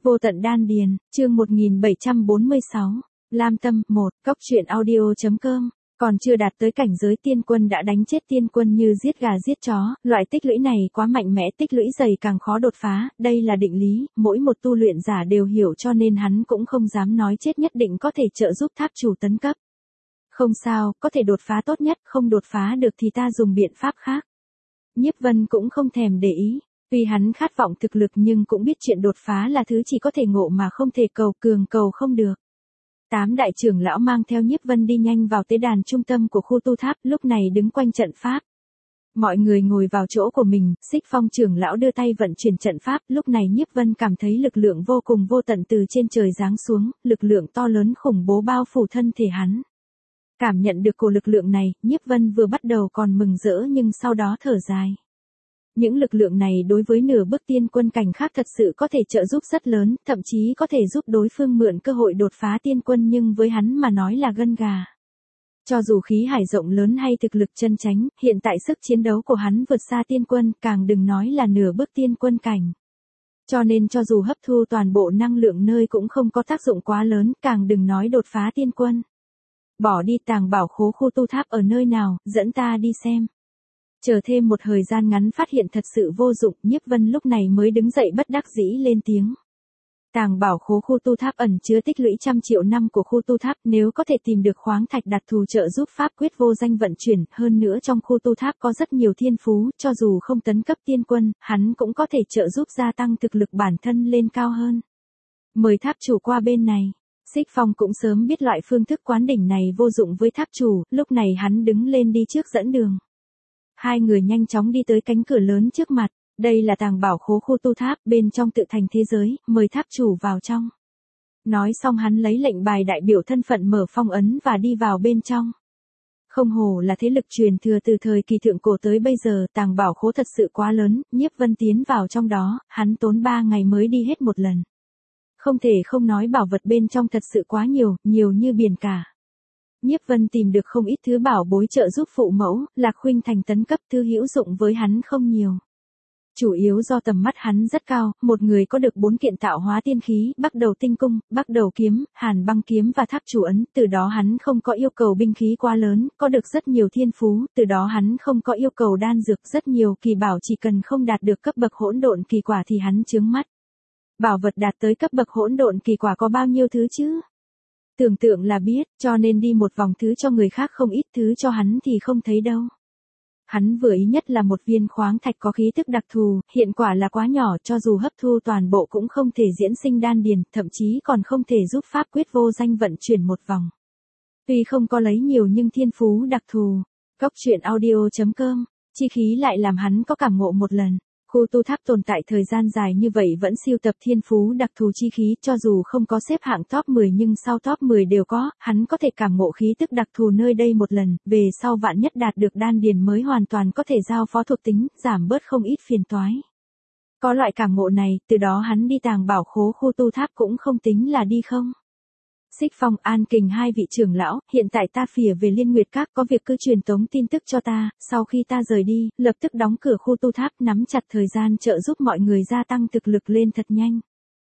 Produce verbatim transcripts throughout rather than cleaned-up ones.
Vô tận đan điền, chương một nghìn bảy trăm bốn mươi sáu. Lam Tâm, một, cốc truyện audio.com. Còn chưa đạt tới cảnh giới tiên quân đã đánh chết tiên quân như giết gà giết chó, loại tích lũy này quá mạnh mẽ, tích lũy dày càng khó đột phá, đây là định lý, mỗi một tu luyện giả đều hiểu, cho nên hắn cũng không dám nói chết nhất định có thể trợ giúp tháp chủ tấn cấp. Không sao, có thể đột phá tốt nhất, không đột phá được thì ta dùng biện pháp khác. Nhiếp Vân cũng không thèm để ý. Tuy hắn khát vọng thực lực nhưng cũng biết chuyện đột phá là thứ chỉ có thể ngộ mà không thể cầu, cường cầu không được. Tám đại trưởng lão mang theo Nhiếp Vân đi nhanh vào tế đàn trung tâm của khu tu tháp, lúc này đứng quanh trận pháp. Mọi người ngồi vào chỗ của mình, Xích Phong trưởng lão đưa tay vận chuyển trận pháp, lúc này Nhiếp Vân cảm thấy lực lượng vô cùng vô tận từ trên trời giáng xuống, lực lượng to lớn khủng bố bao phủ thân thể hắn. Cảm nhận được cổ lực lượng này, Nhiếp Vân vừa bắt đầu còn mừng rỡ nhưng sau đó thở dài. Những lực lượng này đối với nửa bước tiên quân cảnh khác thật sự có thể trợ giúp rất lớn, thậm chí có thể giúp đối phương mượn cơ hội đột phá tiên quân, nhưng với hắn mà nói là gân gà. Cho dù khí hải rộng lớn hay thực lực chân chánh, hiện tại sức chiến đấu của hắn vượt xa tiên quân, càng đừng nói là nửa bước tiên quân cảnh. Cho nên cho dù hấp thu toàn bộ năng lượng nơi cũng không có tác dụng quá lớn, càng đừng nói đột phá tiên quân. Bỏ đi, tàng bảo khố khu tu tháp ở nơi nào, dẫn ta đi xem. Chờ thêm một thời gian ngắn phát hiện thật sự vô dụng, Nhiếp Vân lúc này mới đứng dậy bất đắc dĩ lên tiếng. Tàng bảo khố khu tu tháp ẩn chứa tích lũy trăm triệu năm của khu tu tháp, nếu có thể tìm được khoáng thạch đặc thù trợ giúp pháp quyết vô danh vận chuyển, hơn nữa trong khu tu tháp có rất nhiều thiên phú, cho dù không tấn cấp tiên quân, hắn cũng có thể trợ giúp gia tăng thực lực bản thân lên cao hơn. Mời tháp chủ qua bên này. Xích Phong cũng sớm biết loại phương thức quán đỉnh này vô dụng với tháp chủ, lúc này hắn đứng lên đi trước dẫn đường. Hai người nhanh chóng đi tới cánh cửa lớn trước mặt, đây là tàng bảo khố khu tu tháp, bên trong tự thành thế giới, mời tháp chủ vào trong. Nói xong hắn lấy lệnh bài đại biểu thân phận mở phong ấn và đi vào bên trong. Không hổ là thế lực truyền thừa từ thời kỳ thượng cổ tới bây giờ, tàng bảo khố thật sự quá lớn, Nhiếp Vân tiến vào trong đó, hắn tốn ba ngày mới đi hết một lần. Không thể không nói bảo vật bên trong thật sự quá nhiều, nhiều như biển cả. Nhiếp Vân tìm được không ít thứ bảo bối trợ giúp phụ mẫu, Lạc Khuynh Thành tấn cấp, thứ hữu dụng với hắn không nhiều. Chủ yếu do tầm mắt hắn rất cao, một người có được bốn kiện tạo hóa tiên khí, Bắc Đầu Tinh Cung, Bắc Đầu Kiếm, Hàn Băng Kiếm và Tháp Chủ Ấn, từ đó hắn không có yêu cầu binh khí quá lớn, có được rất nhiều thiên phú, từ đó hắn không có yêu cầu đan dược, rất nhiều kỳ bảo, chỉ cần không đạt được cấp bậc hỗn độn kỳ quả thì hắn chướng mắt. Bảo vật đạt tới cấp bậc hỗn độn kỳ quả có bao nhiêu thứ chứ? Tưởng tượng là biết, cho nên đi một vòng thứ cho người khác không ít, thứ cho hắn thì không thấy đâu. Hắn vừa ý nhất là một viên khoáng thạch có khí tức đặc thù, hiện quả là quá nhỏ, cho dù hấp thu toàn bộ cũng không thể diễn sinh đan điền, thậm chí còn không thể giúp pháp quyết vô danh vận chuyển một vòng. Tuy không có lấy nhiều nhưng thiên phú đặc thù. Cốc truyện audio.com, chi khí lại làm hắn có cảm ngộ một lần. Khu tu tháp tồn tại thời gian dài như vậy vẫn siêu tập thiên phú đặc thù chi khí, cho dù không có xếp hạng top mười nhưng sau top mười đều có, hắn có thể cảm ngộ khí tức đặc thù nơi đây một lần, về sau vạn nhất đạt được đan điền mới hoàn toàn có thể giao phó thuộc tính, giảm bớt không ít phiền toái. Có loại cảm ngộ này, từ đó hắn đi tàng bảo khố khu tu tháp cũng không tính là đi không. Xích Phong, An Kình hai vị trưởng lão, hiện tại ta phìa về Liên Nguyệt Các, có việc cứ truyền tống tin tức cho ta, sau khi ta rời đi, lập tức đóng cửa khu tu tháp, nắm chặt thời gian trợ giúp mọi người gia tăng thực lực lên thật nhanh.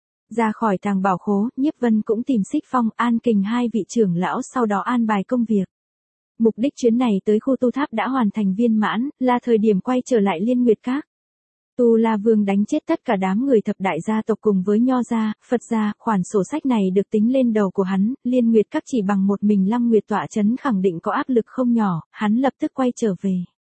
Ra khỏi tàng bảo khố, Nhiếp Vân cũng tìm Xích Phong, An Kình hai vị trưởng lão, sau đó an bài công việc. Mục đích chuyến này tới khu tu tháp đã hoàn thành viên mãn, là thời điểm quay trở lại Liên Nguyệt Các. Tu La Vương đánh chết tất cả đám người thập đại gia tộc cùng với Nho gia, Phật gia, khoản sổ sách này được tính lên đầu của hắn, Liên Nguyệt Các chỉ bằng một mình Lăng Nguyệt tọa chấn khẳng định có áp lực không nhỏ, hắn lập tức quay trở về.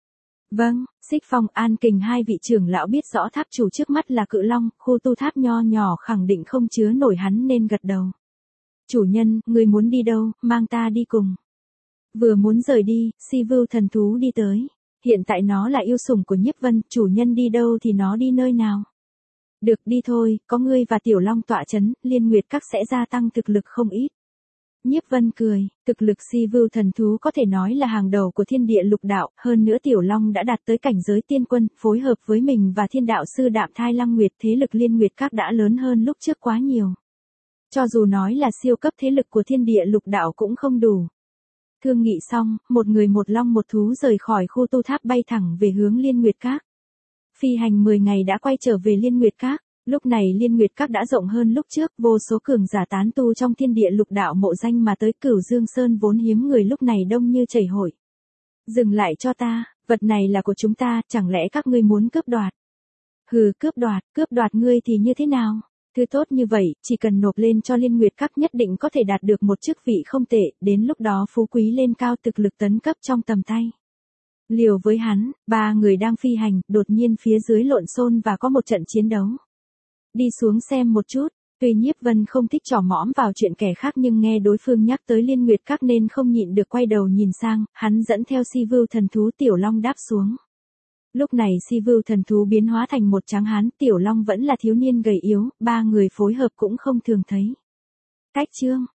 Vâng, Xích Phong, An Kình hai vị trưởng lão biết rõ tháp chủ trước mắt là Cự Long, khu tu tháp nho nhỏ khẳng định không chứa nổi hắn nên gật đầu. Chủ nhân, người muốn đi đâu, mang ta đi cùng. Vừa muốn rời đi, Si Vưu thần thú đi tới. Hiện tại nó là yêu sủng của Nhiếp Vân, chủ nhân đi đâu thì nó đi nơi nào. Được, đi thôi, có ngươi và Tiểu Long tọa chấn, Liên Nguyệt Các sẽ gia tăng thực lực không ít. Nhiếp Vân cười, thực lực Si Vưu thần thú có thể nói là hàng đầu của thiên địa lục đạo, hơn nữa Tiểu Long đã đạt tới cảnh giới tiên quân, phối hợp với mình và thiên đạo sư Đạm Thai Lăng Nguyệt, thế lực Liên Nguyệt Các đã lớn hơn lúc trước quá nhiều. Cho dù nói là siêu cấp thế lực của thiên địa lục đạo cũng không đủ. Thương nghị xong, một người một long một thú rời khỏi khu tu tháp bay thẳng về hướng Liên Nguyệt Các. Phi hành mười ngày đã quay trở về Liên Nguyệt Các. Lúc này Liên Nguyệt Các đã rộng hơn lúc trước, vô số cường giả tán tu trong thiên địa lục đạo mộ danh mà tới Cửu Dương Sơn vốn hiếm người lúc này đông như chảy hội. Dừng lại cho ta, vật này là của chúng ta, chẳng lẽ các ngươi muốn cướp đoạt? Hừ, cướp đoạt, cướp đoạt ngươi thì như thế nào? Thứ tốt như vậy, chỉ cần nộp lên cho Liên Nguyệt Các nhất định có thể đạt được một chức vị không tệ, đến lúc đó phú quý lên cao thực lực tấn cấp trong tầm tay. Liều với hắn, ba người đang phi hành, đột nhiên phía dưới lộn xôn và có một trận chiến đấu. Đi xuống xem một chút, tuy Nhiếp Vân không thích trò mõm vào chuyện kẻ khác nhưng nghe đối phương nhắc tới Liên Nguyệt Các nên không nhịn được quay đầu nhìn sang, hắn dẫn theo Si Vưu thần thú Tiểu Long đáp xuống. Lúc này Si Vưu thần thú biến hóa thành một tráng hán, Tiểu Long vẫn là thiếu niên gầy yếu, ba người phối hợp cũng không thường thấy. Cách chương